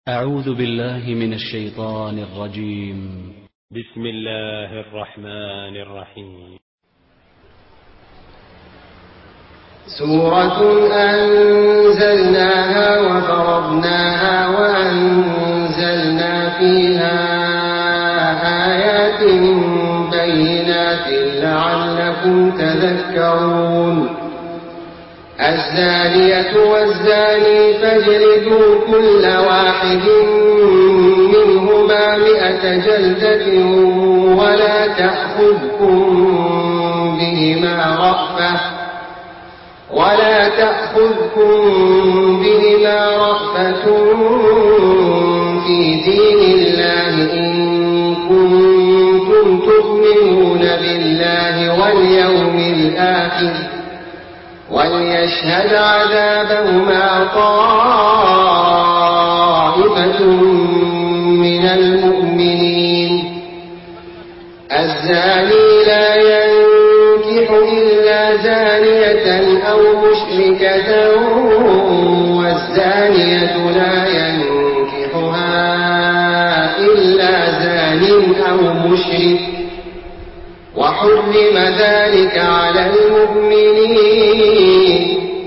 أعوذ بالله من الشيطان الرجيم. بسم الله الرحمن الرحيم. سورة أنزلناها وفرضناها وأنزلنا فيها آيات بينات لعلكم تذكرون. الزانية والزاني فاجلدوا كل واحد منهما 100 جلدة ولا تأخذكم بهما رأفة في دين الله إن كنتم تؤمنون بالله واليوم الآخر وليشهد عذابهما طائفة من المؤمنين. الزاني لا ينكح إلا زانية أو مشركة والزانية لا ينكحها إلا زان أو مشرك وحرم ذلك على المؤمنين.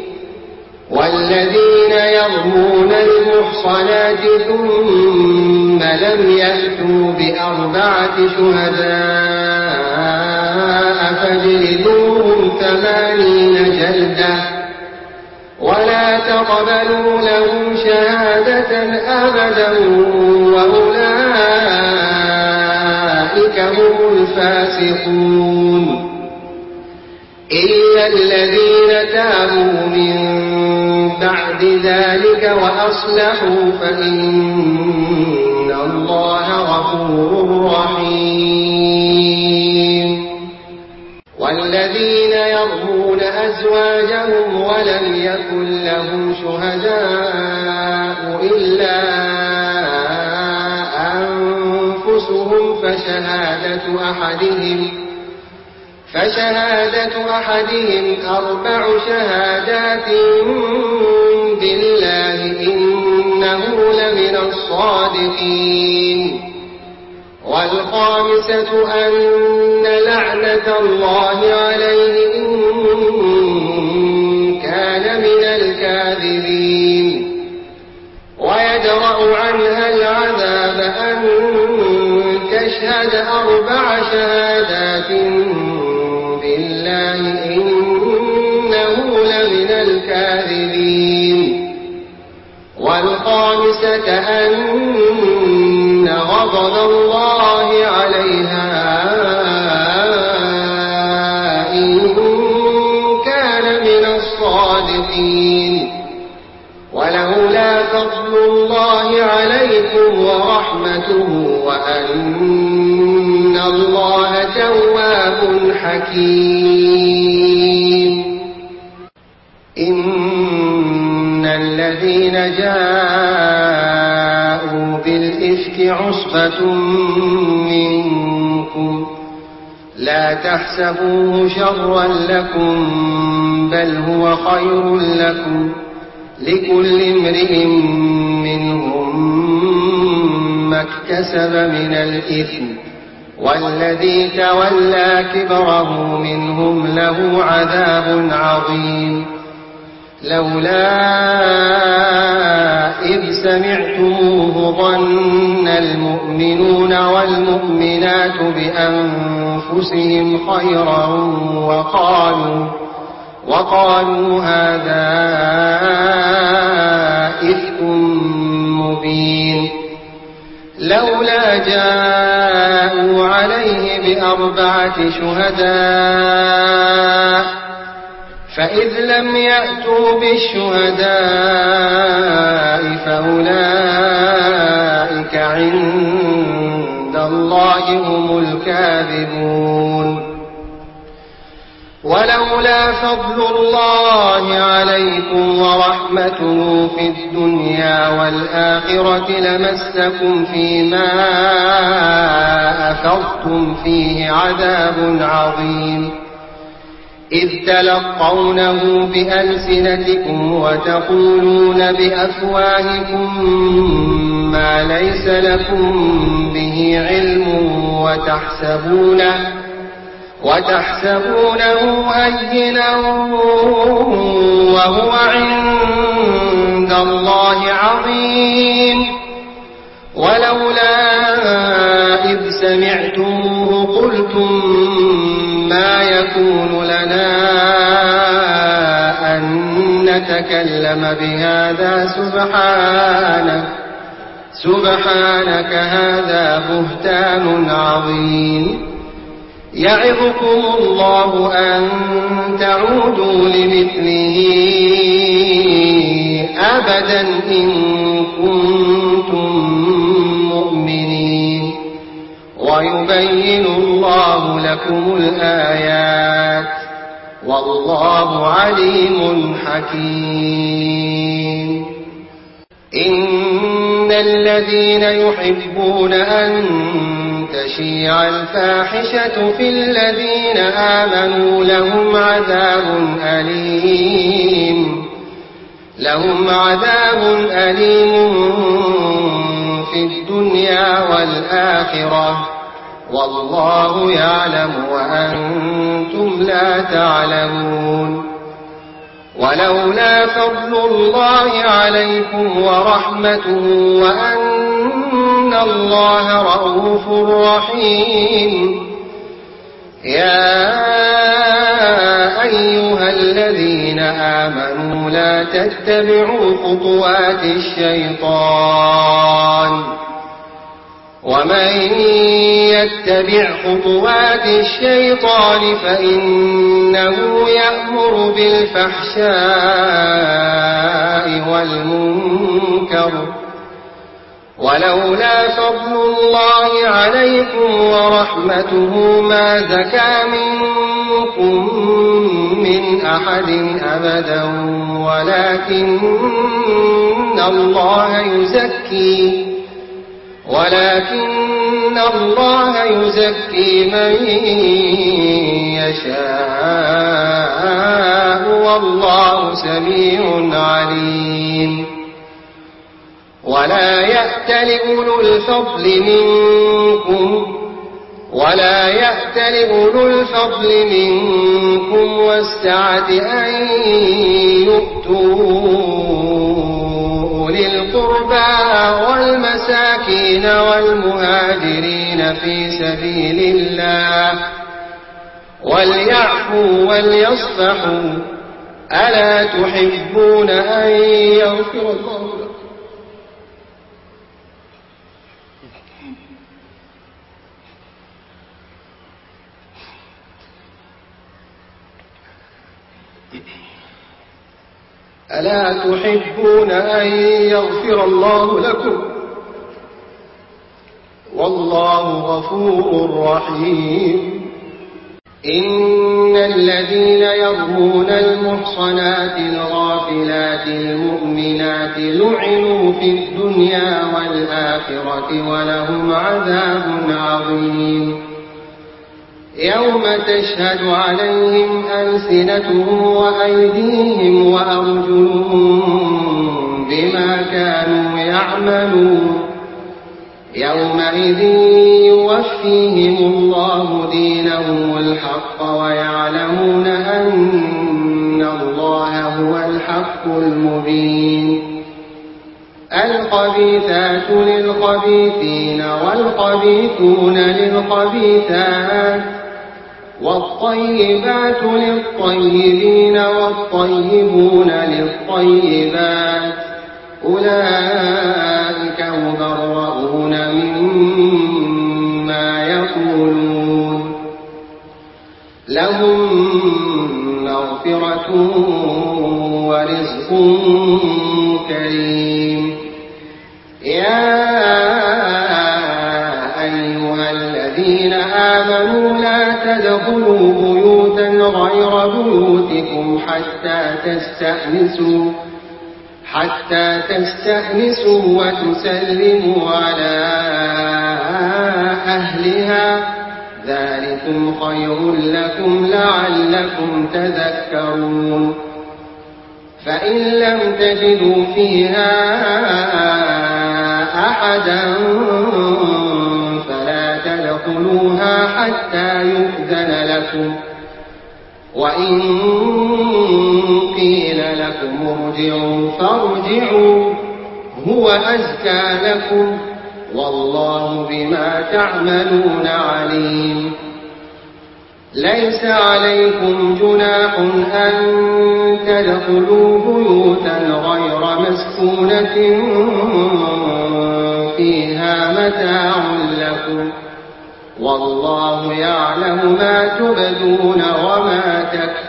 والذين يرمون المحصنات ثم لم يأتوا ب4 شهداء فاجلدوهم 80 جلدة ولا تقبلوا لهم شهادة أبدا وأولئك هم الفاسقون. إلا الذين تابوا من بعد ذلك وأصلحوا فإن الله غفور رحيم. والذين يرمون أزواجهم ولم يكن لهم شهداء إلا أنفسهم فشهادة أحدهم 4 شهادات بالله إنه لمن الصادقين. والخامسة أن لعنة الله عليه إن كان من الكاذبين. ويدرأ عنها العذاب أن تشهد 4 شهادات بالله إنه لمن الكاذبين. والخامسة أن غضب الله عليها إن كان من الصادقين. ولولا فضل الله عليكم ورحمته وأن الله تواب حكيم. إن الذين جاءوا بالإفك عصبة منكم لا تحسبوه شرا لكم بل هو خير لكم لكل امرئ منهم ما اكتسب من الإثم والذي تولى كبره منهم له عذاب عظيم. لولا إذ سمعتموه ظن المؤمنون والمؤمنات بأنفسهم خيرا وقالوا هذا إفك مبين. لولا جاءوا عليه ب4 شهداء فإذ لم يأتوا بالشهداء فأولئك عند الله هم الكاذبون. ولولا فضل الله عليكم ورحمته في الدنيا والآخرة لمسكم فيما أفضتم فيه عذاب عظيم. إذ تلقونه بألسنتكم وتقولون بأفواهكم ليس لكم به علم وتحسبونه هينا وهو عند الله عظيم ولولا إذ سمعتموه قلتم ما يكون لنا أن نتكلم بهذا سبحانك هذا بهتان عظيم يعظكم الله أن تعودوا لمثله أبدا إن كنتم مؤمنين ويبين الله لكم الآيات والله عليم حكيم إن الذين يحبون أن تشيع الفاحشة في الذين آمنوا لهم عذاب أليم في الدنيا والآخرة والله يعلم وأنتم لا تعلمون ولولا فضل الله عليكم ورحمته وأن الله رؤوف رحيم يا أيها الذين آمنوا لا تتبعوا خطوات الشيطان ومن يتبع خطوات الشيطان فإنه يأمر بالفحشاء والمنكر ولولا فضل الله عليكم ورحمته ما زكى منكم من أحد أبدا ولكن الله يزكي من يشاء والله سميع عليم ولا يأتل أولو الفضل منكم والسعة أن يؤتوا أولي القربى والمساكين والمهاجرين في سبيل الله وليعفوا وليصفحوا ألا تحبون أن يغفر الله لكم ألا تحبون أن يغفر الله لكم والله غفور رحيم إن الذين يرمون المحصنات الغافلات المؤمنات لعنوا في الدنيا والآخرة ولهم عذاب عظيم يوم تشهد عليهم ألسنتهم وأيديهم وأرجلهم بما كانوا يعملون يومئذ يوفيهم الله دينهم الحق ويعلمون أن الله هو الحق المبين الخبيثات للخبيثين والخبيثون للخبيثات والطيبات للطيبين والطيبون للطيبات أولئك مبرؤون مما يقولون لهم مغفرة ورزق كريم يا أيها الذين آمنوا لا تدخلوا بيوتا غير بيوتكم حتى تستأنسوا وتسلموا على أهلها ذلكم خير لكم لعلكم تذكرون فإن لم تجدوا فيها أحدا فلا تدخلوها حتى يؤذن لكم، وإن قيل لكم ارجعوا فارجعوا هو أزكى لكم والله بما تعملون عليم. ليس عليكم جناح أن تدخلوا بيوتا غير مسكونة فيها متاع لكم والله يعلم ما تبدون وما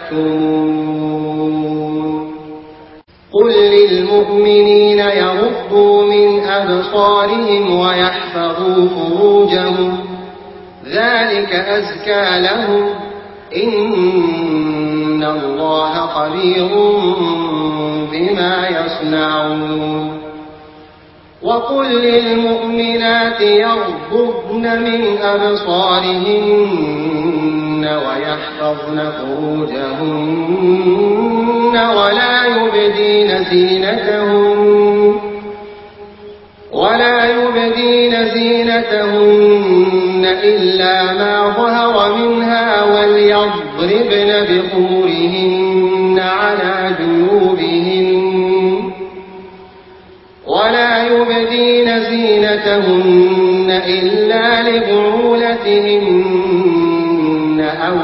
تكتمون. قل للمؤمنين يغضوا من أبصارهم ويحفظوا فروجهم ذلك أزكى لهم إن الله خبير بما يصنعون. وقل للمؤمنات يغضضن من أبصارهن ويحفظن فروجهن ولا يبدين زينتهن إلا ما ظهر منها وليضربن بخمرهن على جيوبهن ولا يبدين زينتهن إلا لبعولتهن أو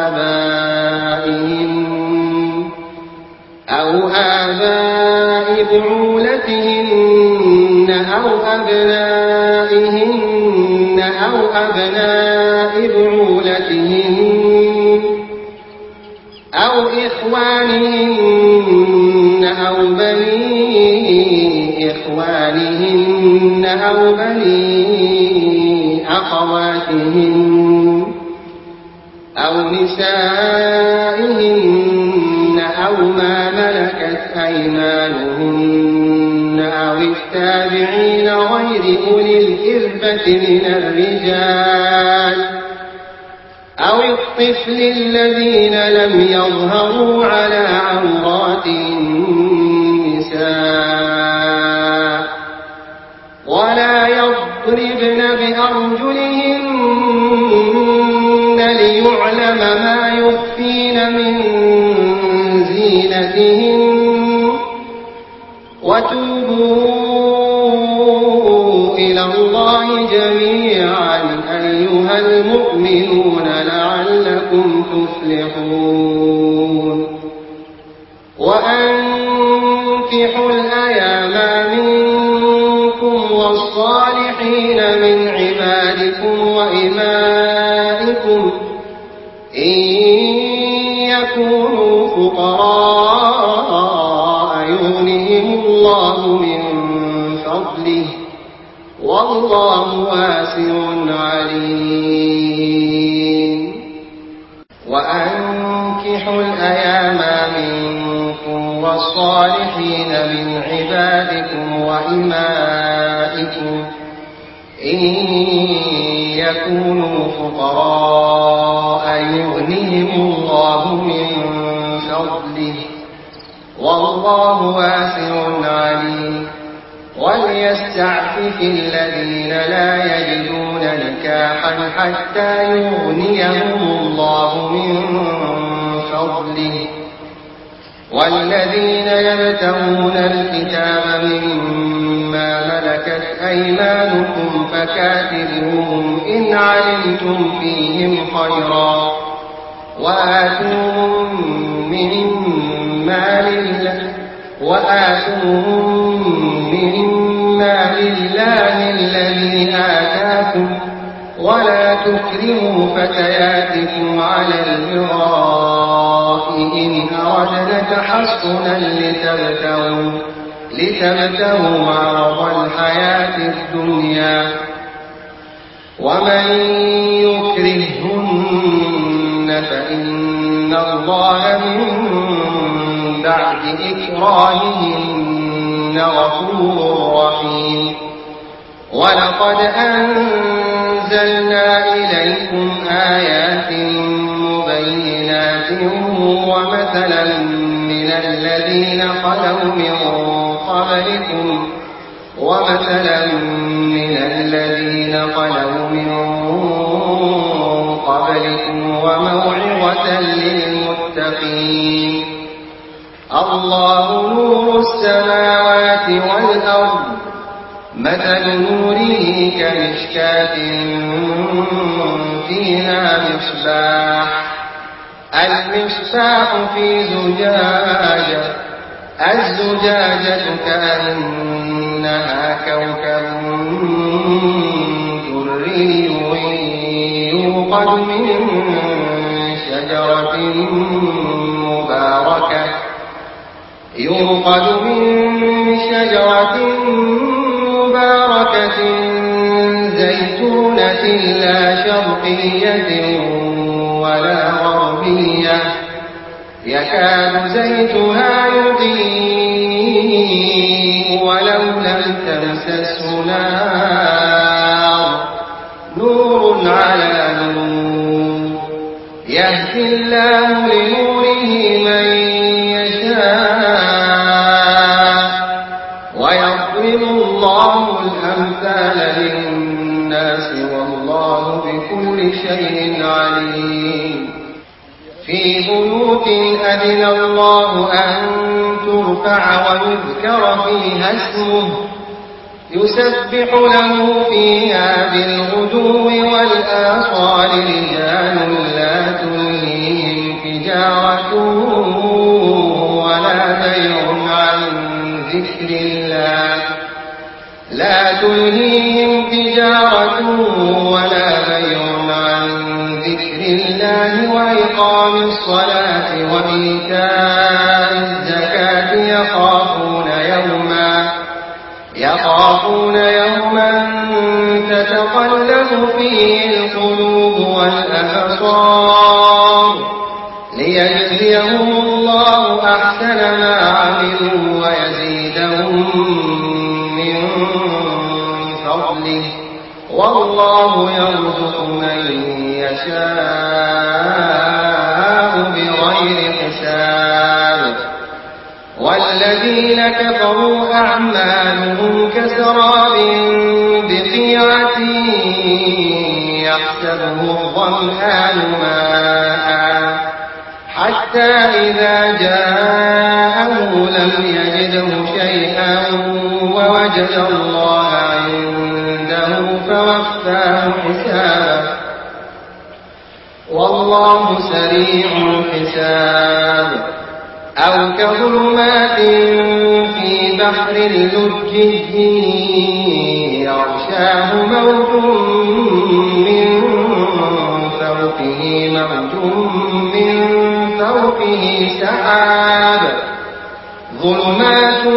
آباء بعولتهن أو أبنائهن أو أبناء بعولتهن أو إخوانهن أو بني إخوانهن أو بني أخواتهن أو نسائهن أو ما ملكت أيمانهن أو التابعين غير أولي الإربة من الرجال أو الطفل الذين لم يظهروا على عورات النساء ولا يضربن بأرجلهن ليعلم ما يخفين من زينتهن. وتوبوا إلى الله جميعا أيها المؤمنون لعلكم تفلحون. وأنكحوا الأيام منكم والصالحين من عبادكم وإمائكم إن يكونوا فقراء يغنهم الله من فضله والله واسع عليم. وأنكحوا الأيام منكم والصالحين من عبادكم وإمائكم إن يكونوا فقراء يغنهم الله من فضله والله واسع عليم. وليستعفف الذين لا يجدون نكاحا حتى يغنيهم الله من فضله والذين يبتغون الكتاب مما ملكت أيمانكم فكاتبوهم إن علمتم فيهم خيرا وآتوهم مما لله الذي آتاكم ولا تكرهوا فتياتكم على البغاء إن أردنا تحصنا لتبتغوا عرض الحياة الدنيا ومن يكرههن فإن الله من بعد إكراههن غفور رحيم. ولقد أنزلنا إليكم آيات مبينات ومثلا من الذين خلوا من قبلكم ومثلا من الذين خلوا من قبلكم وموعظة للمتقين. الله نور السماوات والأرض، مثل نوره كمشكاة فيها مصباح، المصباح في زجاجة، الزجاجة كأنها كوكب دري يوقد من شجرة مباركة زيتونة لا شرقية ولا غربية، يكاد زيتها يضيء ولو لم تمسسه نار، نور على نور، يهدي الله لنوره من يشاء ويضرب الله الأمثال للناس والله بكل شيء عليم. في بيوت أذن الله أن ترفع ويذكر فيها اسمه يسبح له فيها بالغدو والآصال رجال لا تلهيهم تجارة ولا بيع عن ذكر الله وإقام الصلاة وإيتاء الزكاة يخافون يوما تتقلب فيه القلوب والأبصار ليجزيهم الله أحسن ما عملوا ويزيدهم من فضله والله يرزق من يشاء بغير حساب. والذين كفروا أعمالهم كسراب بقيعة يحسبه الظمآن ماء حتى إذا جاءه لم يجده شيئا ووجد الله عنده فوفاه حسابه والله سريع الحساب. أو كظلمات في بحر لجي يغشاه موج من فوقه سحاب ظلمات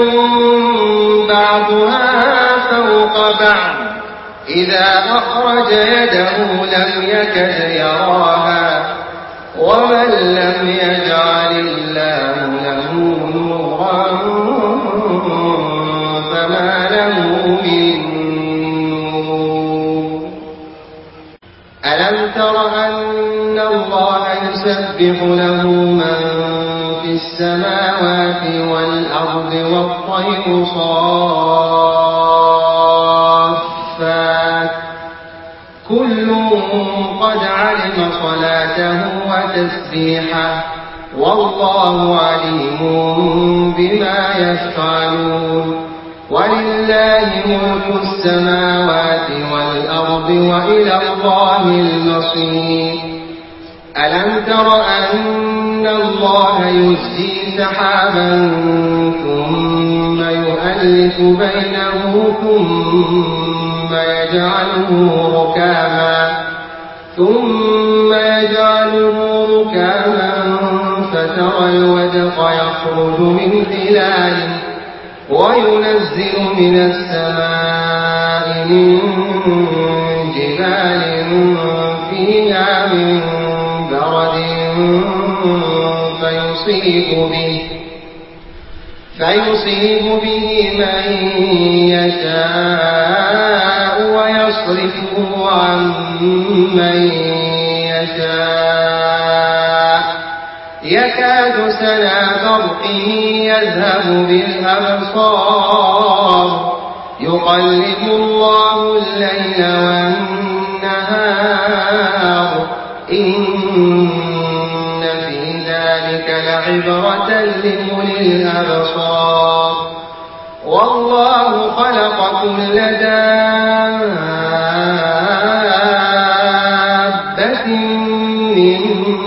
بعضها فوق بعض إذا أخرج يده لم يكد يراها ومن لم يجعل الله له نورا فما له من نور. ألم تر أن الله يسبح له من في السماوات والأرض والطير صافات كل قد علم صلاته وتسبيحه والله عليم بما يفعلون. ولله ملك السماوات والأرض وإلى الله المصير. ألم تر أن الله يزجي سحابا ثم يؤلف بينه ثم يجعله ركاما فترى الودق يخرج من خلاله وينزل من السماء من جبال فيها من برد فيصيب به من يشاء ويصرفه عن من يشاء يكاد سنا برقه يذهب بالأبصار يقلب الله الليل والنهار إن في ذلك لعبرة لأولي الأبصار والله خلق كل دابة من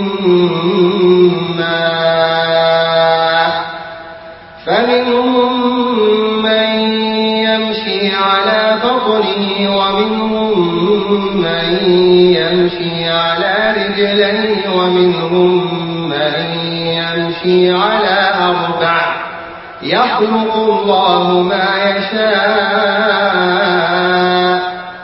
ماء فمنهم من يمشي على بطنه ومنهم من يمشي على رجلين ومنهم من يمشي على أربع يخلق الله ما يشاء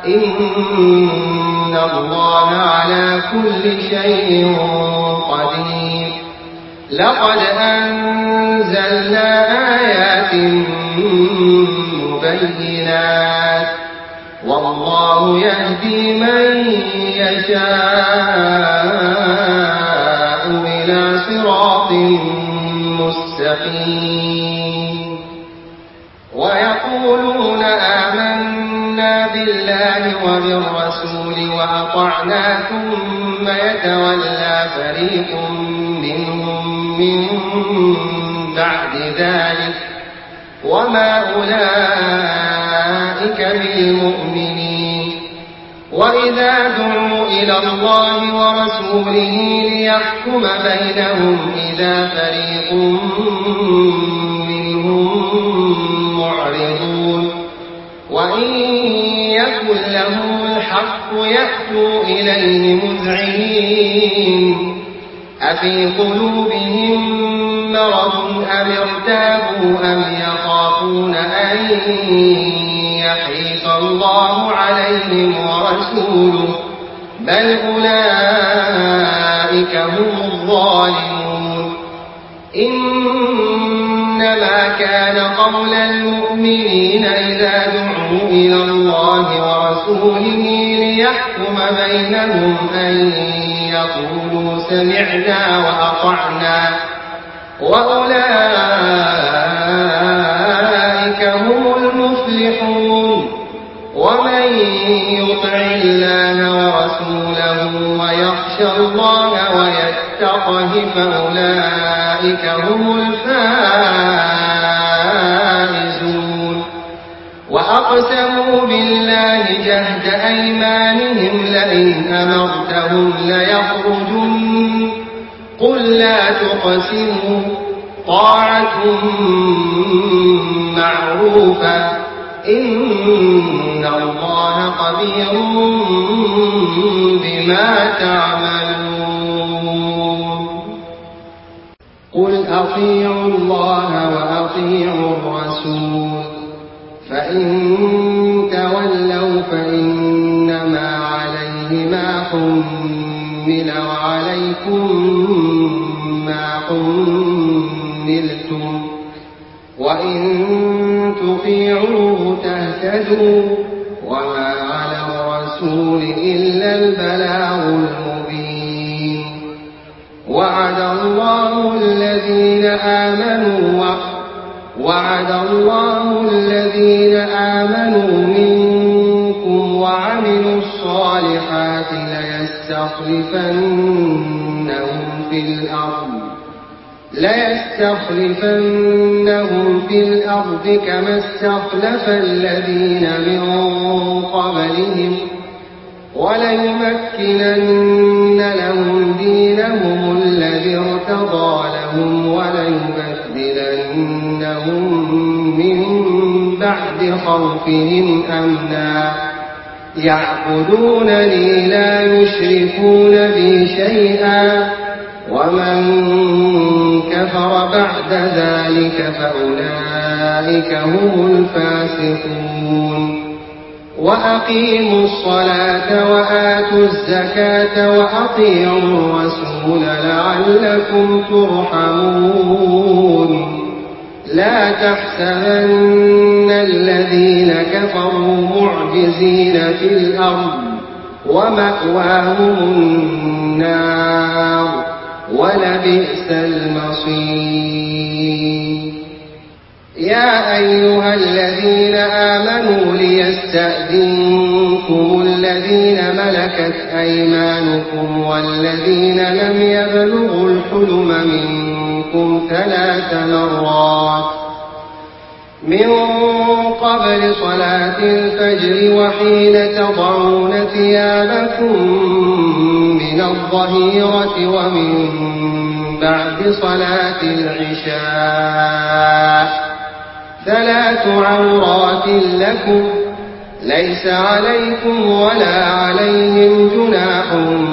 إن الله على كل شيء قدير لقد أنزلنا آيات مبينات والله يهدي من يشاء إلى صراط مستقيم ويقولون آمنا بالله وبالرسول وأطعنا ثم يتولى فريق منهم من بعد ذلك وما أولئك بالمؤمنين وإذا دعوا إلى الله ورسوله ليحكم بينهم إذا فريق منهم معرضون وإن يكن لهم الحق يأتوا إليه مذعنين أفي قلوبهم مرض أم ارتابوا أم يخافون أن يحيف الله عليهم ورسوله بل أولئك هم الظالمون إنما كان قول المؤمنين إذا دعوا إلى الله ورسوله ليحكم بينهم أن يقولوا سمعنا وأطعنا وأولئك هم المفلحون ومن يطع الله ورسوله ويخشى الله ويتقه فأولئك هم الفائزون وأقسموا بالله جهد أيمانهم لئن أمرتهم ليخرجن قل لا تقسموا طاعة معروفة إن الله خبير بما تعملون قل أطيعوا الله وأطيعوا الرسول فإن تولوا فإنما عليه ما حمل وعليكم ما حملتم وإن تطيعوه تهتدوا وما على الرسول إلا البلاغ المبين وعد الله الذين آمنوا منكم وعملوا الصالحات ليستخلفنهم في الأرض كما استخلف الذين من قبلهم وليمكنن لهم دينهم الذي ارتضى لهم وليبدلنهم من بعد خوفهم أمنا يعبدونني لا يشركون بي شيئا ومن كفر بعد ذلك فأولئك هم الفاسقون وأقيموا الصلاة وآتوا الزكاة وأطيعوا الرسول لعلكم ترحمون لا تحسبن الذين كفروا معجزين في الأرض ومأواهم النار ولبئس المصير يا أيها الذين آمنوا ليستأذنكم الذين ملكت أيمانكم والذين لم يبلغوا الحلم منكم 3 مرات من قبل صلاة الفجر وحين تضعون ثيابكم من الظهيرة ومن بعد صلاة العشاء 3 عورات لكم ليس عليكم ولا عليهم جناح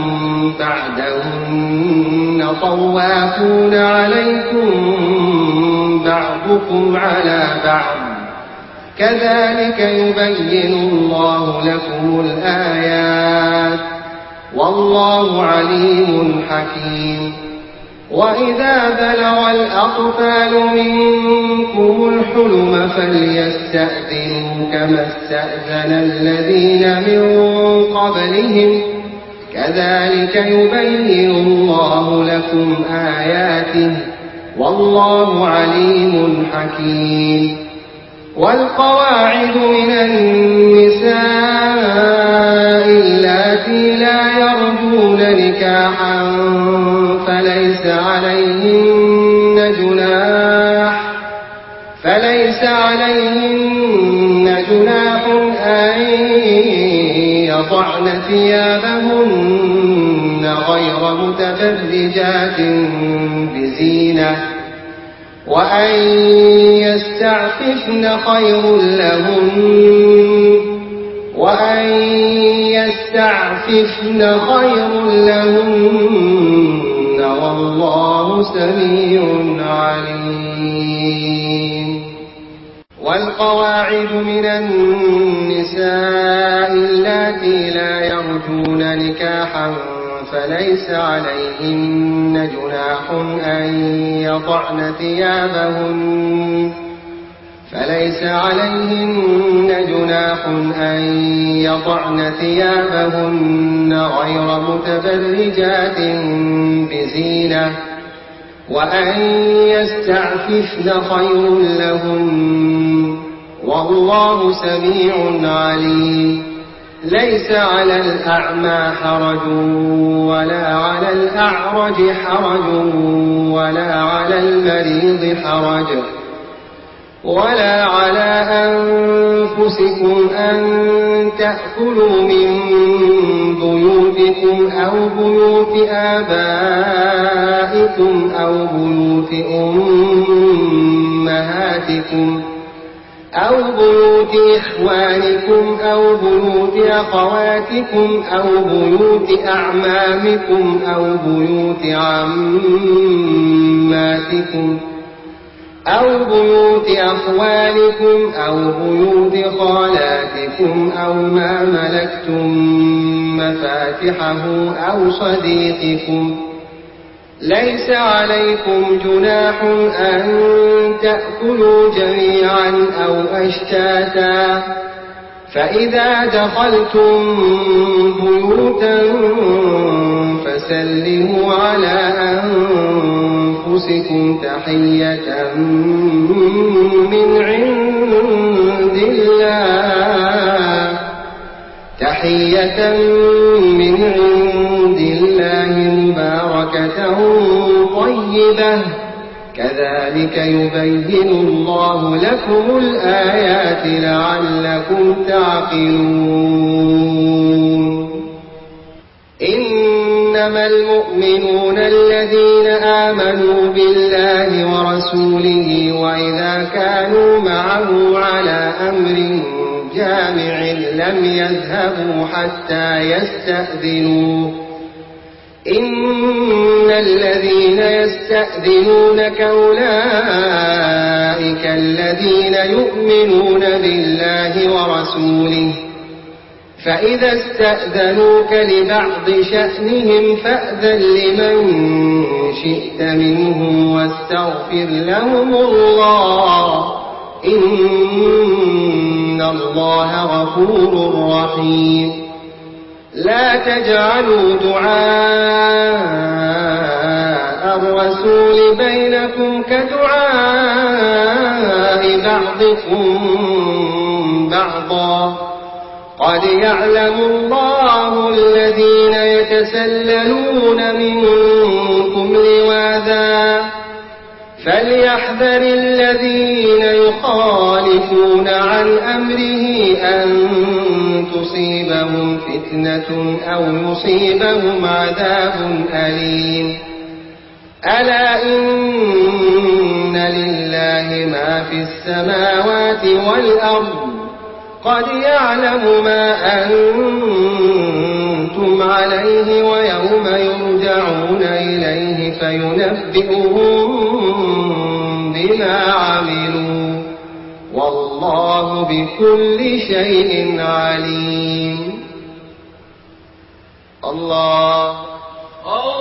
بعدهن طوافون عليكم بعضكم على بعض كذلك يبين الله لكم الآيات والله عليم حكيم وإذا بلغ الأطفال منكم الحلم فليستأذنوا كما استأذن الذين من قبلهم كذلك يبين الله لكم آياته والله عليم حكيم والقواعد من النساء اللاتي لا يرجون نكاحا فليس عليهن جناح أن يضعن ثيابهن غير متبرجات بزينة وأن يستعففن خير لهن والله سميع عليم والقواعد من النساء اللاتي لا يرجون نكاحا فليس عليهن جناح أن يضعن ثيابهن غير متبرجات بزينة وأن يستعففن خير لهن والله سميع عليم ليس على الأعمى حرج ولا على الأعرج حرج ولا على المريض حرج ولا على أنفسكم أن تأكلوا من بيوتكم أو بيوت آبائكم أو بيوت أمهاتكم أو بيوت إخوانكم أو بيوت أخواتكم أو بيوت أعمامكم أو بيوت عماتكم أو بيوت أخوالكم أو بيوت خالاتكم أو ما ملكتم مفاتحه أو صديقكم ليس عليكم جناح أن تأكلوا جميعا أو أشتاتا فإذا دخلتم بيوتا فسلموا على أنفسكم تحية من عند الله مباركة طيبة كذلك يبين الله لكم الآيات لعلكم تعقلون إنما المؤمنون الذين آمنوا بالله ورسوله وإذا كانوا معه على أمر جامع لم يذهبوا حتى يستأذنوه إن الذين يستأذنونك أولئك الذين يؤمنون بالله ورسوله فإذا استأذنوك لبعض شأنهم فأذن لمن شئت منهم واستغفر لهم الله إن الله غفور رحيم لا تجعلوا دعاء الرسول بينكم كدعاء بعضكم بعضا قد يعلم الله الذين يتسللون منكم لواذا فليحذر الذين يخالفون عن أمره أن تصيبهم فتنة أو يصيبهم عذاب أليم ألا إن لله ما في السماوات والأرض قد يعلم ما أنتم عليه ويوم يرجعون إليه فينبئهم بما عملوا والله بكل شيء عليم الله